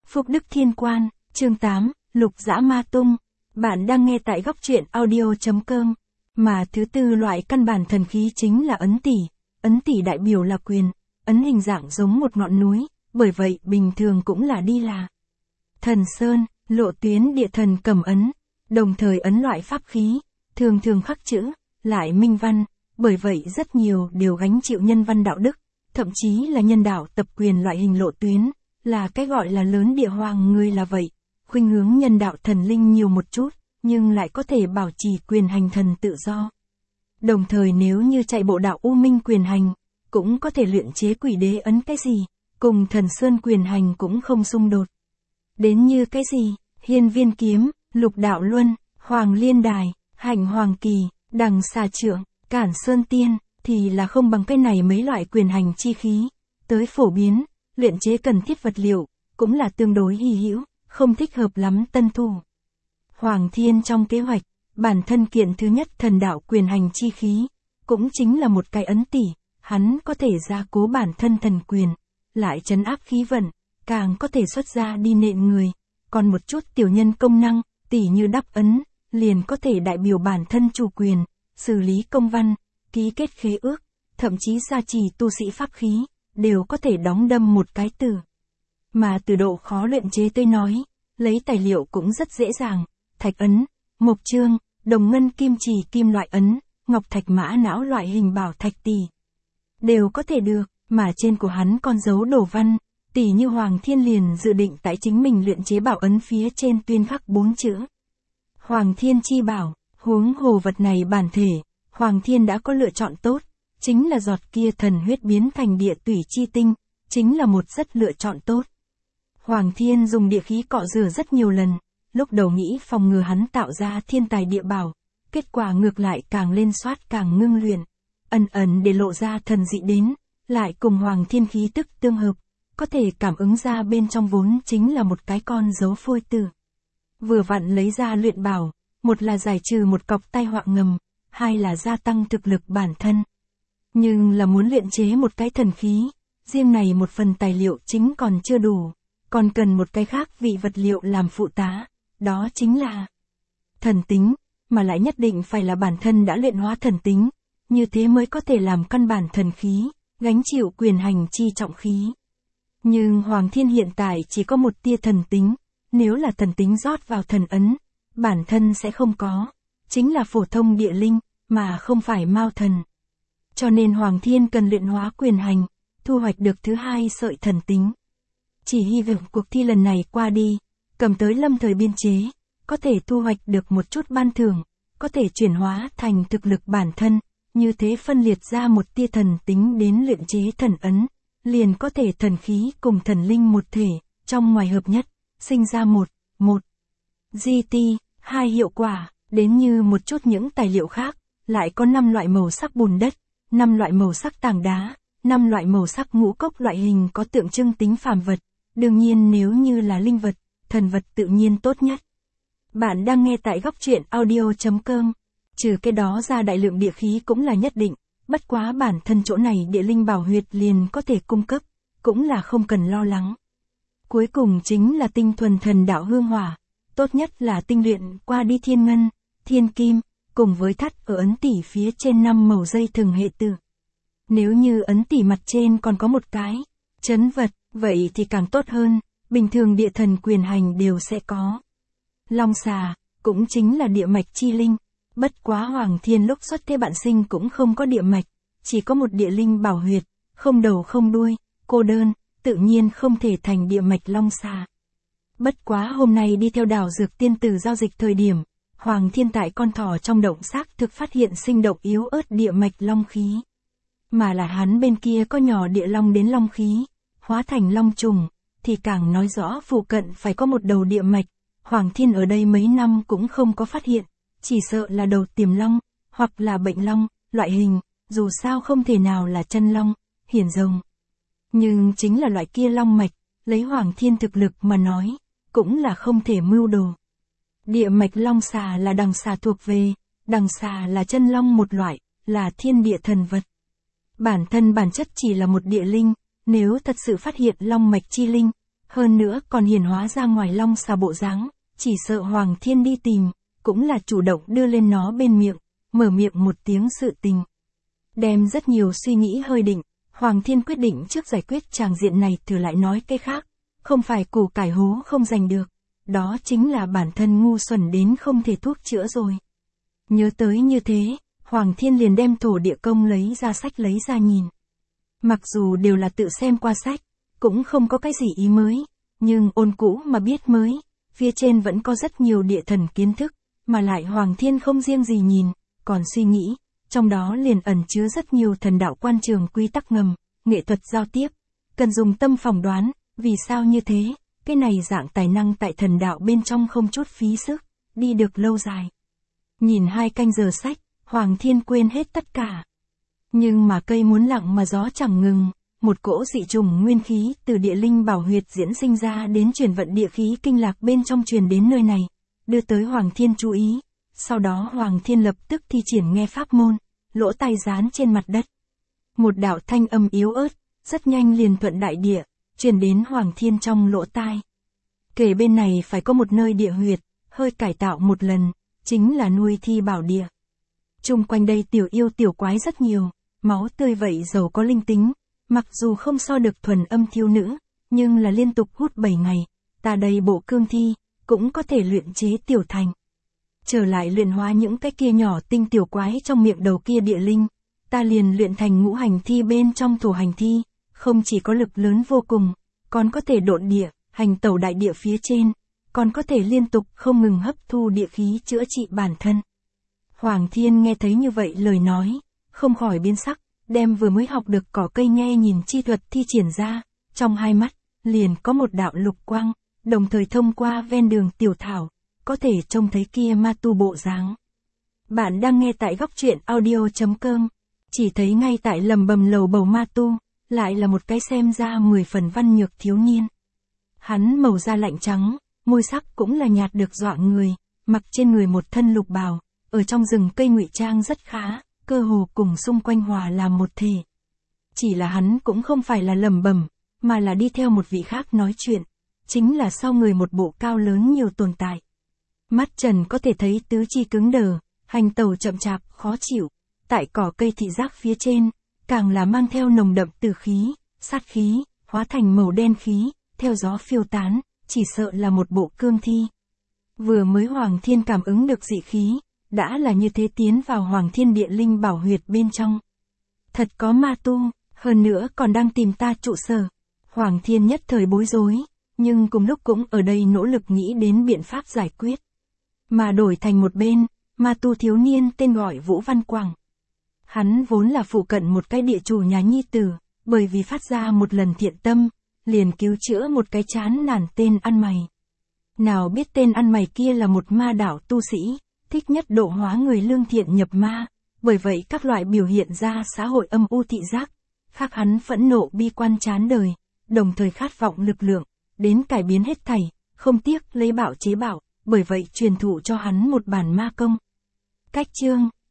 Phúc Đức Thiên Quan, chương 8, Lục Dã Ma Tung. Bạn đang nghe tại góc truyện audio.com. Mà thứ tư loại căn bản thần khí chính là ấn tỷ. Ấn tỷ đại biểu là quyền, ấn hình dạng giống một ngọn núi, bởi vậy bình thường cũng là đi là Thần Sơn, Lộ Tuyến địa thần cầm ấn, đồng thời ấn loại pháp khí, thường thường khắc chữ, lại minh văn, bởi vậy rất nhiều đều gánh chịu nhân văn đạo đức, thậm chí là nhân đạo tập quyền loại hình lộ tuyến, là cái gọi là lớn địa hoàng người là vậy, khuynh hướng nhân đạo thần linh nhiều một chút, nhưng lại có thể bảo trì quyền hành thần tự do. Đồng thời nếu như chạy bộ đạo U Minh quyền hành, cũng có thể luyện chế quỷ đế ấn cái gì, cùng thần sơn quyền hành cũng không xung đột. Đến như cái gì, hiên viên kiếm, lục đạo luân, hoàng liên đài, hạnh hoàng kỳ, đằng xà trượng, cản sơn tiên, thì là không bằng cái này mấy loại quyền hành chi khí. Tới phổ biến, luyện chế cần thiết vật liệu, cũng là tương đối hy hữu, không thích hợp lắm tân thủ. Hoàng Thiên trong kế hoạch, bản thân kiện thứ nhất thần đạo quyền hành chi khí, cũng chính là một cái ấn tỷ, hắn có thể gia cố bản thân thần quyền, lại trấn áp khí vận, càng có thể xuất ra đi nện người, còn một chút tiểu nhân công năng, tỷ như đắp ấn, liền có thể đại biểu bản thân chủ quyền, xử lý công văn, ký kết khế ước, thậm chí gia trì tu sĩ pháp khí, đều có thể đóng đâm một cái từ. Mà từ độ khó luyện chế tới nói, lấy tài liệu cũng rất dễ dàng, thạch ấn, mộc chương, đồng ngân kim chỉ kim loại ấn, ngọc thạch mã não loại hình bảo thạch tỷ. Đều có thể được, mà trên của hắn còn dấu đổ văn, tỷ như Hoàng Thiên liền dự định tại chính mình luyện chế bảo ấn phía trên tuyên khắc 4 chữ. Hoàng Thiên chi bảo, huống hồ vật này bản thể, Hoàng Thiên đã có lựa chọn tốt, chính là giọt kia thần huyết biến thành địa tủy chi tinh, chính là một rất lựa chọn tốt. Hoàng Thiên dùng địa khí cọ rửa rất nhiều lần, lúc đầu nghĩ phòng ngừa hắn tạo ra thiên tài địa bảo, kết quả ngược lại càng lên soát càng ngưng luyện, ẩn ẩn để lộ ra thần dị đến, lại cùng Hoàng Thiên khí tức tương hợp, có thể cảm ứng ra bên trong vốn chính là một cái con dấu phôi tử. Vừa vặn lấy ra luyện bảo, một là giải trừ một cọc tai họa ngầm, hai là gia tăng thực lực bản thân. Nhưng là muốn luyện chế một cái thần khí, riêng này một phần tài liệu chính còn chưa đủ, còn cần một cái khác vị vật liệu làm phụ tá, đó chính là thần tính, mà lại nhất định phải là bản thân đã luyện hóa thần tính, như thế mới có thể làm căn bản thần khí, gánh chịu quyền hành chi trọng khí. Nhưng Hoàng Thiên hiện tại chỉ có một tia thần tính, nếu là thần tính rót vào thần ấn, bản thân sẽ không có, chính là phổ thông địa linh, mà không phải mao thần. Cho nên Hoàng Thiên cần luyện hóa quyền hành, thu hoạch được thứ hai sợi thần tính. Chỉ hy vọng cuộc thi lần này qua đi, cầm tới lâm thời biên chế, có thể thu hoạch được một chút ban thưởng, có thể chuyển hóa thành thực lực bản thân, như thế phân liệt ra một tia thần tính đến luyện chế thần ấn, liền có thể thần khí cùng thần linh một thể, trong ngoài hợp nhất, sinh ra một GT, hai hiệu quả, đến như một chút những tài liệu khác, lại có 5 loại màu sắc bùn đất, 5 loại màu sắc tảng đá, 5 loại màu sắc ngũ cốc loại hình có tượng trưng tính phàm vật, đương nhiên nếu như là linh vật, thần vật tự nhiên tốt nhất. Bạn đang nghe tại góc truyện audio.com, trừ cái đó ra đại lượng địa khí cũng là nhất định, bất quá bản thân chỗ này địa linh bảo huyệt liền có thể cung cấp, cũng là không cần lo lắng. Cuối cùng chính là tinh thuần thần đạo hương hỏa, tốt nhất là tinh luyện qua đi thiên ngân, thiên kim, cùng với thắt ở ấn tỷ phía trên 5 màu dây thừng hệ tử. Nếu như ấn tỷ mặt trên còn có một cái trấn vật, vậy thì càng tốt hơn, bình thường địa thần quyền hành đều sẽ có. Long xà, cũng chính là địa mạch chi linh, bất quá Hoàng Thiên lúc xuất thế bạn sinh cũng không có địa mạch, chỉ có một địa linh bảo huyệt, không đầu không đuôi, cô đơn, tự nhiên không thể thành địa mạch long xà. Bất quá hôm nay đi theo đảo dược tiên tử giao dịch thời điểm, Hoàng Thiên tại con thỏ trong động xác thực phát hiện sinh động yếu ớt địa mạch long khí. Mà là hắn bên kia có nhỏ địa long đến long khí, hóa thành long trùng, thì càng nói rõ phụ cận phải có một đầu địa mạch. Hoàng Thiên ở đây mấy năm cũng không có phát hiện, chỉ sợ là đầu tiềm long, hoặc là bệnh long, loại hình, dù sao không thể nào là chân long, hiển rồng. Nhưng chính là loại kia long mạch, lấy Hoàng Thiên thực lực mà nói, cũng là không thể mưu đồ. Địa mạch long xà là đằng xà thuộc về, đằng xà là chân long một loại, là thiên địa thần vật. Bản thân bản chất chỉ là một địa linh, nếu thật sự phát hiện long mạch chi linh, hơn nữa còn hiển hóa ra ngoài long xà bộ dáng, chỉ sợ Hoàng Thiên đi tìm, cũng là chủ động đưa lên nó bên miệng, mở miệng một tiếng sự tình. Đem rất nhiều suy nghĩ hơi định, Hoàng Thiên quyết định trước giải quyết tràng diện này thử lại nói cái khác, không phải củ cải hố không giành được, đó chính là bản thân ngu xuẩn đến không thể thuốc chữa rồi. Nhớ tới như thế, Hoàng Thiên liền đem thổ địa công lấy ra sách lấy ra nhìn. Mặc dù đều là tự xem qua sách, cũng không có cái gì ý mới, nhưng ôn cũ mà biết mới, phía trên vẫn có rất nhiều địa thần kiến thức, mà lại Hoàng Thiên không riêng gì nhìn, còn suy nghĩ, trong đó liền ẩn chứa rất nhiều thần đạo quan trường quy tắc ngầm, nghệ thuật giao tiếp, cần dùng tâm phỏng đoán, vì sao như thế, cái này dạng tài năng tại thần đạo bên trong không chút phí sức, đi được lâu dài. Nhìn 2 canh giờ sách, Hoàng Thiên quên hết tất cả. Nhưng mà cây muốn lặng mà gió chẳng ngừng, một cỗ dị trùng nguyên khí từ địa linh bảo huyệt diễn sinh ra đến chuyển vận địa khí kinh lạc bên trong truyền đến nơi này, đưa tới Hoàng Thiên chú ý. Sau đó Hoàng Thiên lập tức thi triển nghe pháp môn, lỗ tai dán trên mặt đất. Một đạo thanh âm yếu ớt, rất nhanh liền thuận đại địa, truyền đến Hoàng Thiên trong lỗ tai. Kể bên này phải có một nơi địa huyệt, hơi cải tạo một lần, chính là nuôi thi bảo địa. Chung quanh đây tiểu yêu tiểu quái rất nhiều, máu tươi vậy giàu có linh tính, mặc dù không so được thuần âm thiếu nữ, nhưng là liên tục hút 7 ngày, ta đây bộ cương thi, cũng có thể luyện chế tiểu thành. Trở lại luyện hóa những cái kia nhỏ tinh tiểu quái trong miệng đầu kia địa linh, ta liền luyện thành ngũ hành thi bên trong thổ hành thi, không chỉ có lực lớn vô cùng, còn có thể độn địa, hành tẩu đại địa phía trên, còn có thể liên tục không ngừng hấp thu địa khí chữa trị bản thân. Hoàng Thiên nghe thấy như vậy lời nói, không khỏi biến sắc, đem vừa mới học được cỏ cây nghe nhìn chi thuật thi triển ra, trong hai mắt, liền có một đạo lục quang, đồng thời thông qua ven đường tiểu thảo, có thể trông thấy kia ma tu bộ dáng. Bạn đang nghe tại góc truyện audio.com, chỉ thấy ngay tại lầm bầm lầu bầu ma tu, lại là một cái xem ra 10 phần văn nhược thiếu niên. Hắn màu da lạnh trắng, môi sắc cũng là nhạt được dọa người, mặc trên người một thân lục bào, ở trong rừng cây ngụy trang rất khá, cơ hồ cùng xung quanh hòa làm một thể. Chỉ là hắn cũng không phải là lẩm bẩm, mà là đi theo một vị khác nói chuyện, chính là sau người một bộ cao lớn nhiều tồn tại. Mắt trần có thể thấy tứ chi cứng đờ, hành tẩu chậm chạp, khó chịu, tại cỏ cây thị giác phía trên, càng là mang theo nồng đậm tử khí, sát khí, hóa thành màu đen khí, theo gió phiêu tán, chỉ sợ là một bộ cương thi. Vừa mới Hoàng Thiên cảm ứng được dị khí, đã là như thế tiến vào Hoàng Thiên địa linh bảo huyệt bên trong. Thật có ma tu, hơn nữa còn đang tìm ta trụ sở. Hoàng Thiên nhất thời bối rối, nhưng cùng lúc cũng ở đây nỗ lực nghĩ đến biện pháp giải quyết. Mà đổi thành một bên, ma tu thiếu niên tên gọi Vũ Văn Quảng. Hắn vốn là phụ cận một cái địa chủ nhà nhi tử, bởi vì phát ra một lần thiện tâm, liền cứu chữa một cái chán nản tên ăn mày. Nào biết tên ăn mày kia là một ma đạo tu sĩ, thích nhất độ hóa người lương thiện nhập ma, bởi vậy các loại biểu hiện ra xã hội âm u thị giác, khác hắn phẫn nộ bi quan chán đời, đồng thời khát vọng lực lượng, đến cải biến hết thảy, không tiếc lấy bảo chế bảo, bởi vậy truyền thụ cho hắn một bản ma công. Cách chương